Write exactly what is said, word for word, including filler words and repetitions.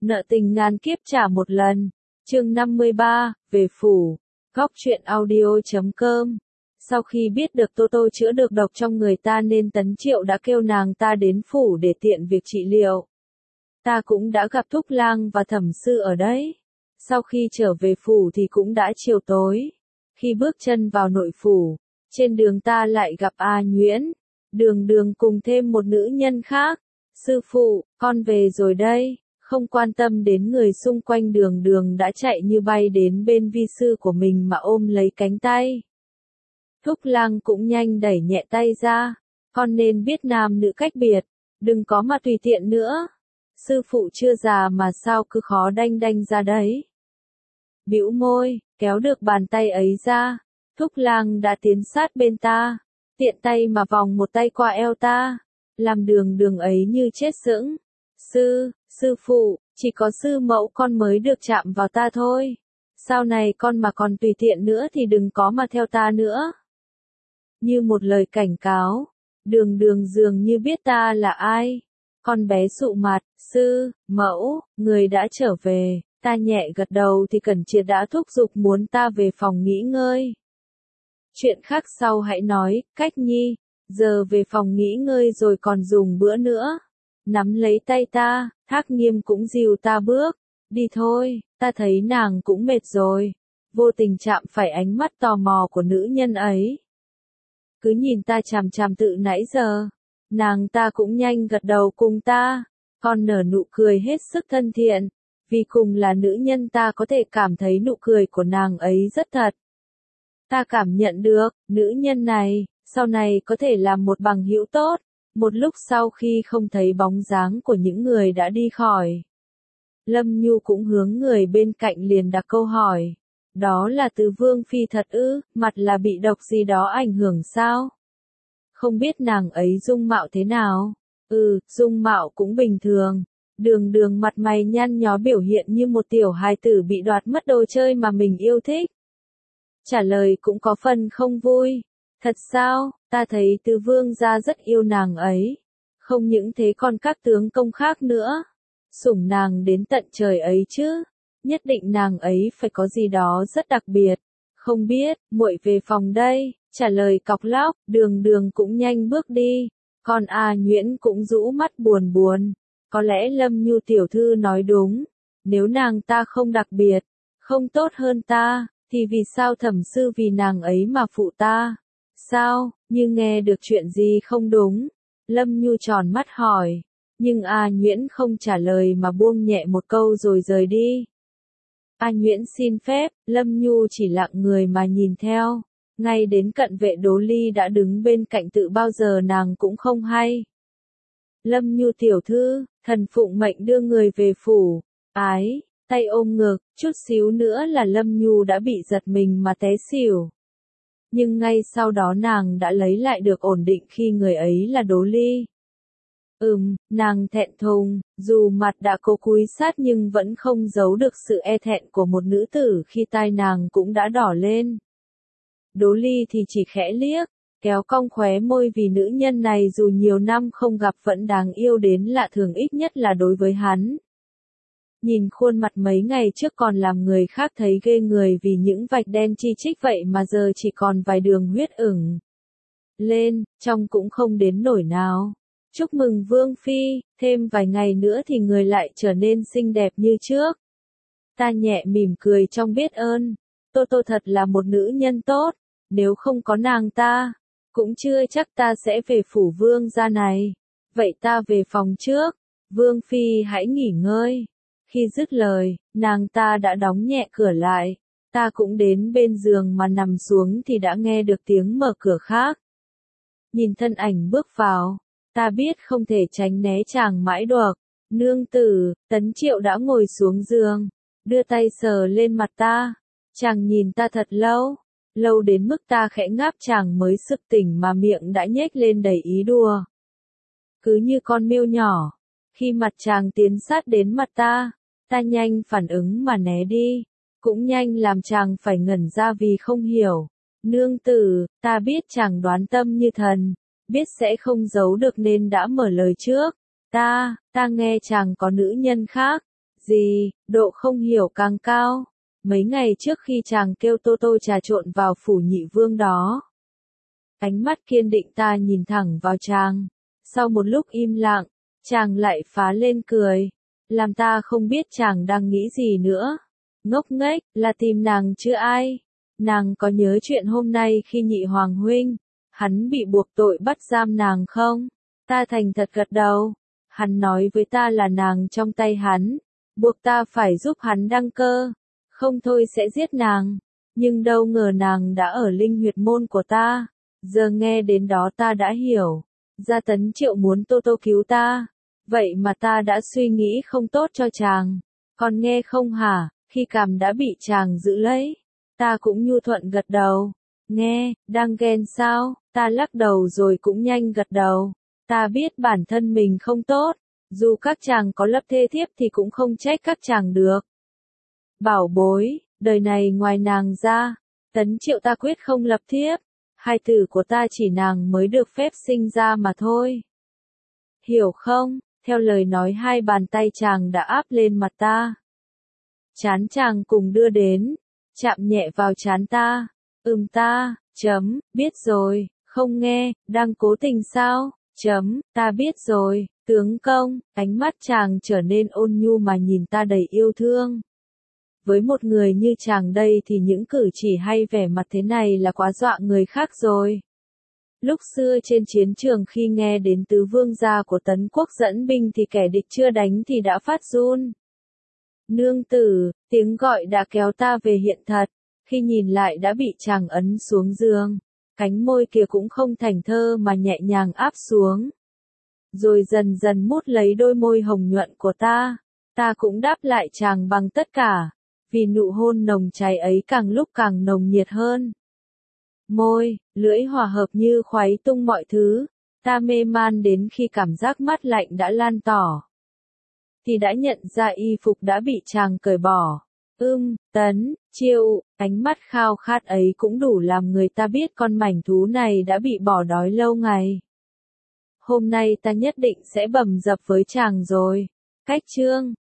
Nợ tình ngàn kiếp trả một lần. Chương năm mươi ba, về phủ. Góc truyện audio chấm com. Sau khi biết được Tô Tô chữa được độc trong người ta nên Tấn Triệu đã kêu nàng ta đến phủ để tiện việc trị liệu. Ta cũng đã gặp Thúc Lang và Thẩm Sư ở đấy. Sau khi trở về phủ thì cũng đã chiều tối. Khi bước chân vào nội phủ, trên đường ta lại gặp A Nhuyễn, Đường Đường cùng thêm một nữ nhân khác. Sư phụ, con về rồi đây. Không quan tâm đến người xung quanh, Đường Đường đã chạy như bay đến bên vi sư của mình mà ôm lấy cánh tay. Thúc Lang cũng nhanh đẩy nhẹ tay ra. Con nên biết nam nữ cách biệt, đừng có mà tùy tiện nữa. Sư phụ chưa già mà sao cứ khó đanh đanh ra đấy. Bĩu môi, kéo được bàn tay ấy ra. Thúc Lang đã tiến sát bên ta, tiện tay mà vòng một tay qua eo ta, làm Đường Đường ấy như chết sững. Sư, sư phụ, chỉ có sư mẫu con mới được chạm vào ta thôi. Sau này con mà còn tùy tiện nữa thì đừng có mà theo ta nữa. Như một lời cảnh cáo, Đường Đường dường như biết ta là ai. Con bé sụ mặt, sư, mẫu, người đã trở về. Ta nhẹ gật đầu thì Cẩn Triệt đã thúc giục muốn ta về phòng nghỉ ngơi. Chuyện khác sau hãy nói, Cách Nhi, giờ về phòng nghỉ ngơi rồi còn dùng bữa nữa. Nắm lấy tay ta, Thác Nghiêm cũng dìu ta bước. Đi thôi, ta thấy nàng cũng mệt rồi. Vô tình chạm phải ánh mắt tò mò của nữ nhân ấy. Cứ nhìn ta chằm chằm tự nãy giờ. Nàng ta cũng nhanh gật đầu cùng ta. Còn nở nụ cười hết sức thân thiện. Vì cùng là nữ nhân ta có thể cảm thấy nụ cười của nàng ấy rất thật. Ta cảm nhận được, nữ nhân này, sau này có thể làm một bằng hữu tốt. Một lúc sau khi không thấy bóng dáng của những người đã đi khỏi, Lâm Nhu cũng hướng người bên cạnh liền đặt câu hỏi. Đó là Từ Vương Phi thật ư, mặt là bị độc gì đó ảnh hưởng sao? Không biết nàng ấy dung mạo thế nào? Ừ, dung mạo cũng bình thường. Đường Đường mặt mày nhăn nhó biểu hiện như một tiểu hài tử bị đoạt mất đồ chơi mà mình yêu thích. Trả lời cũng có phần không vui. Thật sao, ta thấy Từ Vương gia rất yêu nàng ấy. Không những thế còn các tướng công khác nữa. Sủng nàng đến tận trời ấy chứ. Nhất định nàng ấy phải có gì đó rất đặc biệt. Không biết, muội về phòng đây. Trả lời cọc lóc, Đường Đường cũng nhanh bước đi. Còn A Nhuyễn cũng rũ mắt buồn buồn. Có lẽ Lâm Nhu tiểu thư nói đúng. Nếu nàng ta không đặc biệt, không tốt hơn ta, thì vì sao Thẩm Sư vì nàng ấy mà phụ ta? Sao, như nghe được chuyện gì không đúng? Lâm Nhu tròn mắt hỏi. Nhưng A Nhuyễn không trả lời mà buông nhẹ một câu rồi rời đi. A Nhuyễn xin phép, Lâm Nhu chỉ lặng người mà nhìn theo. Ngay đến cận vệ Đỗ Ly đã đứng bên cạnh tự bao giờ nàng cũng không hay. Lâm Nhu tiểu thư, thần phụng mệnh đưa người về phủ. Ái, tay ôm ngực, chút xíu nữa là Lâm Nhu đã bị giật mình mà té xỉu. Nhưng ngay sau đó nàng đã lấy lại được ổn định khi người ấy là Đỗ Ly. Ừm, nàng thẹn thùng, dù mặt đã cố cúi sát nhưng vẫn không giấu được sự e thẹn của một nữ tử khi tai nàng cũng đã đỏ lên. Đỗ Ly thì chỉ khẽ liếc, kéo cong khóe môi vì nữ nhân này dù nhiều năm không gặp vẫn đáng yêu đến lạ thường, ít nhất là đối với hắn. Nhìn khuôn mặt mấy ngày trước còn làm người khác thấy ghê người vì những vạch đen chi chít vậy mà giờ chỉ còn vài đường huyết ửng lên, trông cũng không đến nổi nào. Chúc mừng Vương Phi, thêm vài ngày nữa thì người lại trở nên xinh đẹp như trước. Ta nhẹ mỉm cười trong biết ơn. Tô Tô thật là một nữ nhân tốt, nếu không có nàng ta, cũng chưa chắc ta sẽ về phủ vương gia này. Vậy ta về phòng trước, Vương Phi hãy nghỉ ngơi. Khi dứt lời, nàng ta đã đóng nhẹ cửa lại. Ta cũng đến bên giường mà nằm xuống thì đã nghe được tiếng mở cửa khác. Nhìn thân ảnh bước vào, ta biết không thể tránh né chàng mãi được. Nương tử, Tấn Triệu đã ngồi xuống giường, đưa tay sờ lên mặt ta. Chàng nhìn ta thật lâu, lâu đến mức ta khẽ ngáp chàng mới sực tỉnh mà miệng đã nhếch lên đầy ý đùa. Cứ như con mêu nhỏ, khi mặt chàng tiến sát đến mặt ta, ta nhanh phản ứng mà né đi, cũng nhanh làm chàng phải ngẩn ra vì không hiểu. Nương tử, ta biết chàng đoán tâm như thần, biết sẽ không giấu được nên đã mở lời trước. Ta, ta nghe chàng có nữ nhân khác. Gì, độ không hiểu càng cao. Mấy ngày trước khi chàng kêu Tô Tô trà trộn vào phủ nhị vương đó. Ánh mắt kiên định ta nhìn thẳng vào chàng. Sau một lúc im lặng, chàng lại phá lên cười. Làm ta không biết chàng đang nghĩ gì nữa. Ngốc nghếch, là tìm nàng chứ ai. Nàng có nhớ chuyện hôm nay khi nhị hoàng huynh, hắn bị buộc tội bắt giam nàng không? Ta thành thật gật đầu. Hắn nói với ta là nàng trong tay hắn, buộc ta phải giúp hắn đăng cơ. Không thôi sẽ giết nàng. Nhưng đâu ngờ nàng đã ở linh huyệt môn của ta. Giờ nghe đến đó ta đã hiểu. Gia Tấn Triệu muốn Tô Tô cứu ta. Vậy mà ta đã suy nghĩ không tốt cho chàng. Còn nghe không hả, khi cằm đã bị chàng giữ lấy. Ta cũng nhu thuận gật đầu. Nghe, đang ghen sao? Ta lắc đầu rồi cũng nhanh gật đầu. Ta biết bản thân mình không tốt. Dù các chàng có lập thê thiếp thì cũng không trách các chàng được. Bảo bối, đời này ngoài nàng ra, Tấn Triệu ta quyết không lập thiếp. Hai tử của ta chỉ nàng mới được phép sinh ra mà thôi. Hiểu không? Theo lời nói hai bàn tay chàng đã áp lên mặt ta. Trán chàng cùng đưa đến, chạm nhẹ vào trán ta. Ừm ta, chấm, biết rồi, không nghe, đang cố tình sao? Chấm, ta biết rồi, tướng công. Ánh mắt chàng trở nên ôn nhu mà nhìn ta đầy yêu thương. Với một người như chàng đây thì những cử chỉ hay vẻ mặt thế này là quá dọa người khác rồi. Lúc xưa trên chiến trường khi nghe đến tứ vương gia của Tấn Quốc dẫn binh thì kẻ địch chưa đánh thì đã phát run. Nương tử, tiếng gọi đã kéo ta về hiện thật, khi nhìn lại đã bị chàng ấn xuống giường. Cánh môi kia cũng không thành thơ mà nhẹ nhàng áp xuống. Rồi dần dần mút lấy đôi môi hồng nhuận của ta. Ta cũng đáp lại chàng bằng tất cả. Vì nụ hôn nồng cháy ấy càng lúc càng nồng nhiệt hơn. Môi, lưỡi hòa hợp như khuấy tung mọi thứ. Ta mê man đến khi cảm giác mát lạnh đã lan tỏa. Thì đã nhận ra y phục đã bị chàng cởi bỏ. Ưm, Tấn, Triệu, ánh mắt khao khát ấy cũng đủ làm người ta biết con mảnh thú này đã bị bỏ đói lâu ngày. Hôm nay ta nhất định sẽ bầm dập với chàng rồi. Cách chương